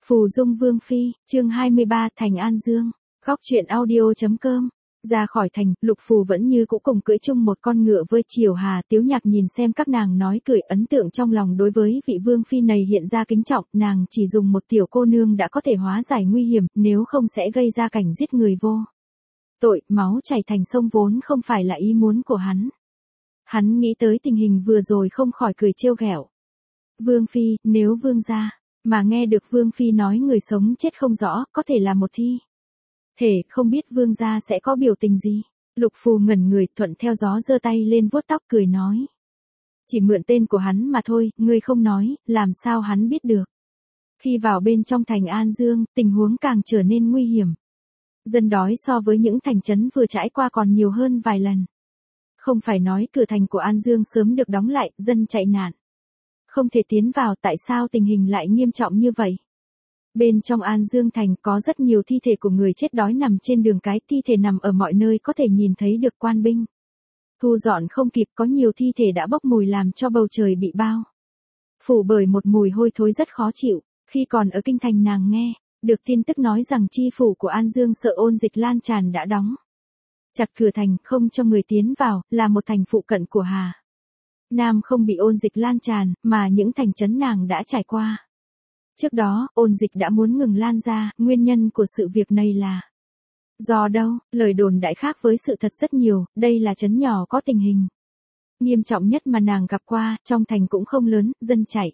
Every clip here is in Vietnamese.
Phù Dung Vương Phi, chương 23 Thành An Dương, góc truyện audio.com. Ra khỏi thành, Lục Phù vẫn như cũ cùng cưỡi chung một con ngựa với Triều Hà. Tiếu Nhạc nhìn xem các nàng nói cười, ấn tượng trong lòng đối với vị Vương Phi này hiện ra kính trọng. Nàng chỉ dùng một tiểu cô nương đã có thể hóa giải nguy hiểm, nếu không sẽ gây ra cảnh giết người vô tội, máu chảy thành sông vốn không phải là ý muốn của hắn. Hắn nghĩ tới tình hình vừa rồi không khỏi cười trêu ghẹo. Vương Phi, nếu Vương gia mà nghe được Vương Phi nói người sống chết không rõ, có thể là một thi thể, không biết Vương gia sẽ có biểu tình gì. Lục Phù ngẩn người, thuận theo gió giơ tay lên vuốt tóc cười nói. Chỉ mượn tên của hắn mà thôi, ngươi không nói, làm sao hắn biết được. Khi vào bên trong thành An Dương, tình huống càng trở nên nguy hiểm. Dân đói so với những thành trấn vừa trải qua còn nhiều hơn vài lần. Không phải nói cửa thành của An Dương sớm được đóng lại, dân chạy nạn không thể tiến vào, tại sao tình hình lại nghiêm trọng như vậy? Bên trong An Dương thành có rất nhiều thi thể của người chết đói nằm trên đường cái, thi thể nằm ở mọi nơi có thể nhìn thấy được, quan binh thu dọn không kịp, có nhiều thi thể đã bốc mùi làm cho bầu trời bị bao phủ bởi một mùi hôi thối rất khó chịu. Khi còn ở kinh thành nàng nghe được tin tức nói rằng chi phủ của An Dương sợ ôn dịch lan tràn đã đóng chặt cửa thành không cho người tiến vào, là một thành phụ cận của Hà Nam không bị ôn dịch lan tràn, mà những thành trấn nàng đã trải qua trước đó, ôn dịch đã muốn ngừng lan ra. Nguyên nhân của sự việc này là do đâu? Lời đồn đại khác với sự thật rất nhiều. Đây là trấn nhỏ có tình hình nghiêm trọng nhất mà nàng gặp qua, trong thành cũng không lớn, dân chạy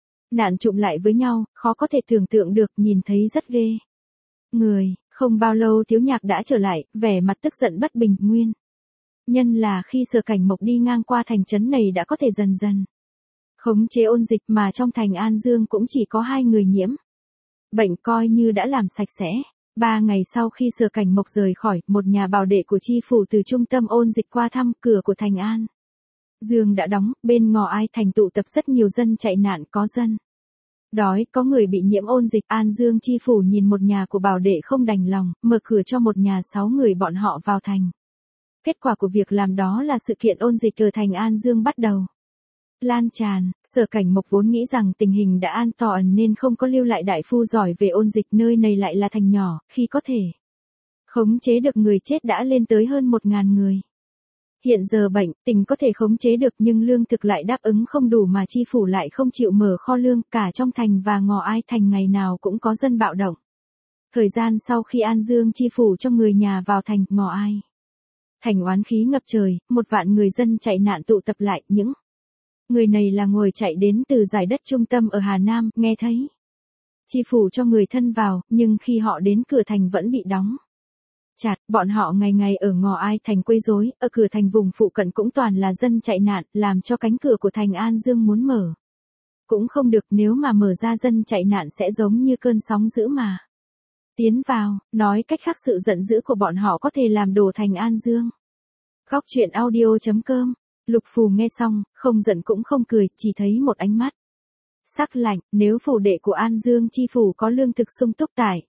nạn trụm lại với nhau, khó có thể tưởng tượng được, nhìn thấy rất ghê người. Không bao lâu Tiếu Nhạc đã trở lại, vẻ mặt tức giận bất bình. Nguyên nhân là khi Sở Cảnh Mộc đi ngang qua thành trấn này đã có thể dần dần khống chế ôn dịch, mà trong thành An Dương cũng chỉ có 2 người nhiễm bệnh, coi như đã làm sạch sẽ. 3 ngày sau khi Sở Cảnh Mộc rời khỏi, một nhà bảo đệ của chi phủ từ trung tâm ôn dịch qua thăm, cửa của thành An Dương đã đóng, bên ngõ Ai thành tụ tập rất nhiều dân chạy nạn, có dân đói, có người bị nhiễm ôn dịch. An Dương chi phủ nhìn một nhà của bảo đệ không đành lòng, mở cửa cho một nhà 6 người bọn họ vào thành. Kết quả của việc làm đó là sự kiện ôn dịch ở thành An Dương bắt đầu lan tràn. Sở Cảnh Mộc vốn nghĩ rằng tình hình đã an toàn nên không có lưu lại đại phu giỏi về ôn dịch, nơi này lại là thành nhỏ, khi có thể khống chế được người chết đã lên tới hơn 1.000 người. Hiện giờ bệnh tình có thể khống chế được, nhưng lương thực lại đáp ứng không đủ, mà chi phủ lại không chịu mở kho lương. Cả trong thành và ngõ Ai thành ngày nào cũng có dân bạo động. Thời gian sau khi An Dương chi phủ cho người nhà vào thành, ngõ Ai thành oán khí ngập trời, 1 vạn người dân chạy nạn tụ tập lại. Những người này là ngồi chạy đến từ giải đất trung tâm ở Hà Nam, nghe thấy chi phủ cho người thân vào, nhưng khi họ đến cửa thành vẫn bị đóng chặt. Bọn họ ngày ngày ở ngõ Ai thành quấy rối, ở cửa thành vùng phụ cận cũng toàn là dân chạy nạn, làm cho cánh cửa của thành An Dương muốn mở cũng không được, nếu mà mở ra dân chạy nạn sẽ giống như cơn sóng dữ mà tiến vào. Nói cách khác, sự giận dữ của bọn họ có thể làm đổ thành An Dương. Góc truyện audio.com. Lục Phù nghe xong, không giận cũng không cười, chỉ thấy một ánh mắt sắc lạnh. Nếu phủ đệ của An Dương chi phủ có lương thực sung túc, tại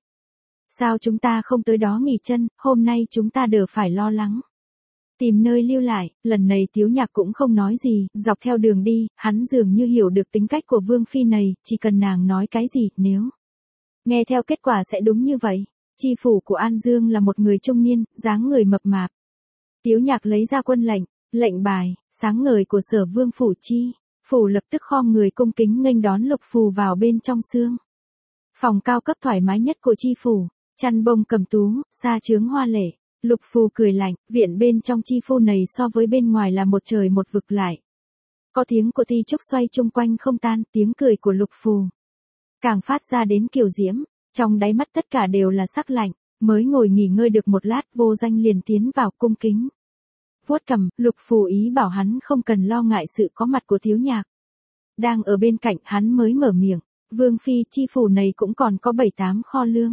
sao chúng ta không tới đó nghỉ chân? Hôm nay chúng ta đều phải lo lắng tìm nơi lưu lại. Lần này Tiếu Nhạc cũng không nói gì, dọc theo đường đi, hắn dường như hiểu được tính cách của Vương Phi này, chỉ cần nàng nói cái gì, nếu nghe theo kết quả sẽ đúng như vậy. Chi phủ của An Dương là một người trung niên, dáng người mập mạp. Tiếu Nhạc lấy ra quân lệnh bài sáng ngời của Sở Vương phủ. Chi phủ lập tức khom người cung kính nghênh đón Lục Phù vào bên trong sương phòng cao cấp thoải mái nhất của chi phủ, chăn bông cầm tú, sa chướng hoa lệ. Lục Phù cười lạnh, viện bên trong chi phủ này so với bên ngoài là một trời một vực lại. Có tiếng của ti trúc xoay chung quanh không tan, tiếng cười của Lục Phù càng phát ra đến kiều diễm, trong đáy mắt tất cả đều là sắc lạnh. Mới ngồi nghỉ ngơi được một lát, Vô Danh liền tiến vào cung kính vuốt cằm. Lục Phù ý bảo hắn không cần lo ngại sự có mặt của Tiếu Nhạc đang ở bên cạnh, hắn mới mở miệng. Vương Phi, chi phủ này cũng còn có 7-8 kho lương.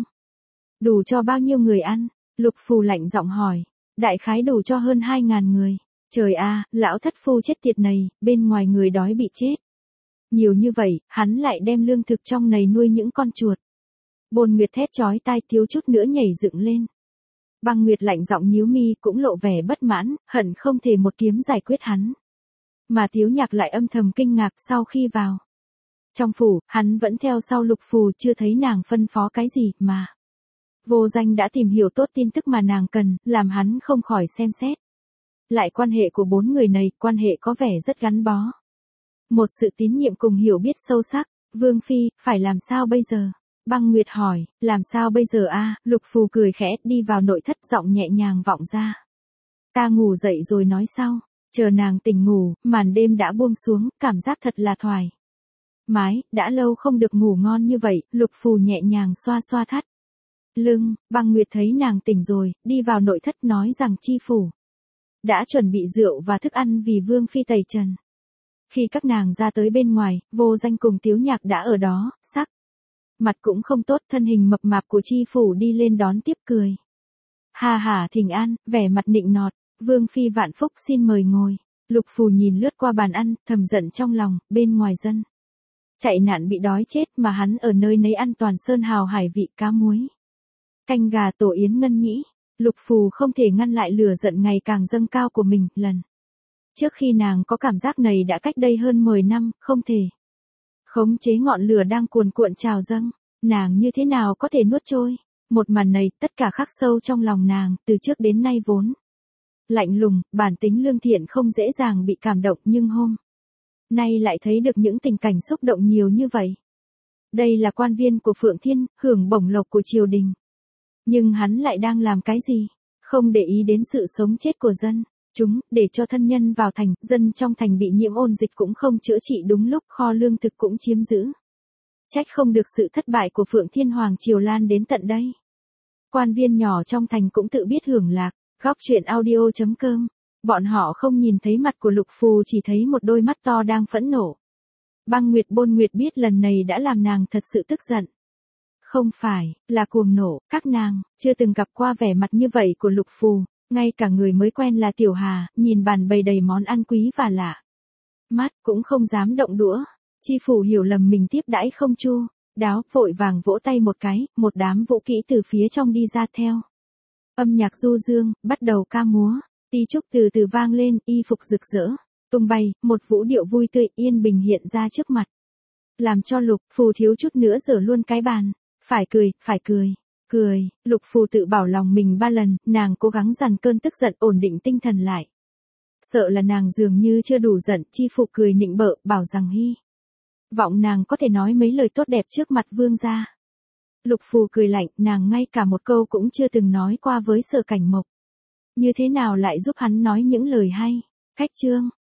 Đủ cho bao nhiêu người ăn? Lục Phù lạnh giọng hỏi. Đại khái đủ cho hơn 2.000 người. Trời a, lão thất phu chết tiệt này, bên ngoài người đói bị chết nhiều như vậy, hắn lại đem lương thực trong này nuôi những con chuột. Bồn Nguyệt thét chói tai, thiếu chút nữa nhảy dựng lên. Băng Nguyệt lạnh giọng nhíu mi, cũng lộ vẻ bất mãn, hận không thể một kiếm giải quyết hắn. Mà Tiếu Nhạc lại âm thầm kinh ngạc. Sau khi vào Trong phủ, hắn vẫn theo sau Lục Phù chưa thấy nàng phân phó cái gì mà. Vô Danh đã tìm hiểu tốt tin tức mà nàng cần, làm hắn không khỏi xem xét. Lại quan hệ của bốn người này, quan hệ có vẻ rất gắn bó. Một sự tín nhiệm cùng hiểu biết sâu sắc. Vương Phi, phải làm sao bây giờ? Băng Nguyệt hỏi, làm sao bây giờ a? Lục Phù cười khẽ, đi vào nội thất, giọng nhẹ nhàng vọng ra. Ta ngủ dậy rồi nói sau. Chờ nàng tỉnh ngủ, màn đêm đã buông xuống, cảm giác thật là thoải mái, đã lâu không được ngủ ngon như vậy. Lục Phù nhẹ nhàng xoa xoa thắt lưng. Băng Nguyệt thấy nàng tỉnh rồi, đi vào nội thất nói rằng chi phủ đã chuẩn bị rượu và thức ăn vì Vương Phi tẩy trần. Khi các nàng ra tới bên ngoài, Vô Danh cùng Tiếu Nhạc đã ở đó, sắc mặt cũng không tốt, thân hình mập mạp của chi phủ đi lên đón tiếp cười. Hà hà thỉnh an, vẻ mặt nịnh nọt, Vương Phi vạn phúc xin mời ngồi. Lục Phù nhìn lướt qua bàn ăn, thầm giận trong lòng, bên ngoài dân chạy nạn bị đói chết mà hắn ở nơi nấy ăn toàn sơn hào hải vị cá muối, canh gà tổ yến ngân nhĩ. Lục Phù không thể ngăn lại lửa giận ngày càng dâng cao của mình, lần trước khi nàng có cảm giác này đã cách đây hơn 10 năm, không thể khống chế ngọn lửa đang cuồn cuộn trào dâng, nàng như thế nào có thể nuốt trôi. Một màn này, tất cả khắc sâu trong lòng nàng, từ trước đến nay vốn lạnh lùng, bản tính lương thiện không dễ dàng bị cảm động, nhưng hôm nay lại thấy được những tình cảnh xúc động nhiều như vậy. Đây là quan viên của Phượng Thiên, hưởng bổng lộc của triều đình. Nhưng hắn lại đang làm cái gì? Không để ý đến sự sống chết của dân chúng, để cho thân nhân vào thành, dân trong thành bị nhiễm ôn dịch cũng không chữa trị đúng lúc, kho lương thực cũng chiếm giữ. Trách không được sự thất bại của Phượng Thiên Hoàng triều lan đến tận đây. Quan viên nhỏ trong thành cũng tự biết hưởng lạc. Góc truyện audio.com. Bọn họ không nhìn thấy mặt của Lục Phù, chỉ thấy một đôi mắt to đang phẫn nộ. Băng Nguyệt Bôn Nguyệt biết lần này đã làm nàng thật sự tức giận. Không phải là cuồng nộ, các nàng chưa từng gặp qua vẻ mặt như vậy của Lục Phù. Ngay cả người mới quen là Tiểu Hà, nhìn bàn bày đầy món ăn quý và lạ mắt cũng không dám động đũa. Chi phủ hiểu lầm mình tiếp đãi không chu đáo, vội vàng vỗ tay một cái, một đám vũ kỹ từ phía trong đi ra theo âm nhạc du dương, bắt đầu ca múa. Ti trúc từ từ vang lên, y phục rực rỡ tung bay, một vũ điệu vui tươi yên bình hiện ra trước mặt, làm cho Lục Phù thiếu chút nữa dở luôn cái bàn. Phải cười, phải cười. Cười. Lục Phù tự bảo lòng mình 3 lần, nàng cố gắng dằn cơn tức giận, ổn định tinh thần lại. Sợ là nàng dường như chưa đủ giận, chi phủ cười nịnh bợ, bảo rằng hy vọng nàng có thể nói mấy lời tốt đẹp trước mặt vương gia. Lục Phù cười lạnh, nàng ngay cả một câu cũng chưa từng nói qua với Sở Cảnh Mộc. Như thế nào lại giúp hắn nói những lời hay? Khách chương.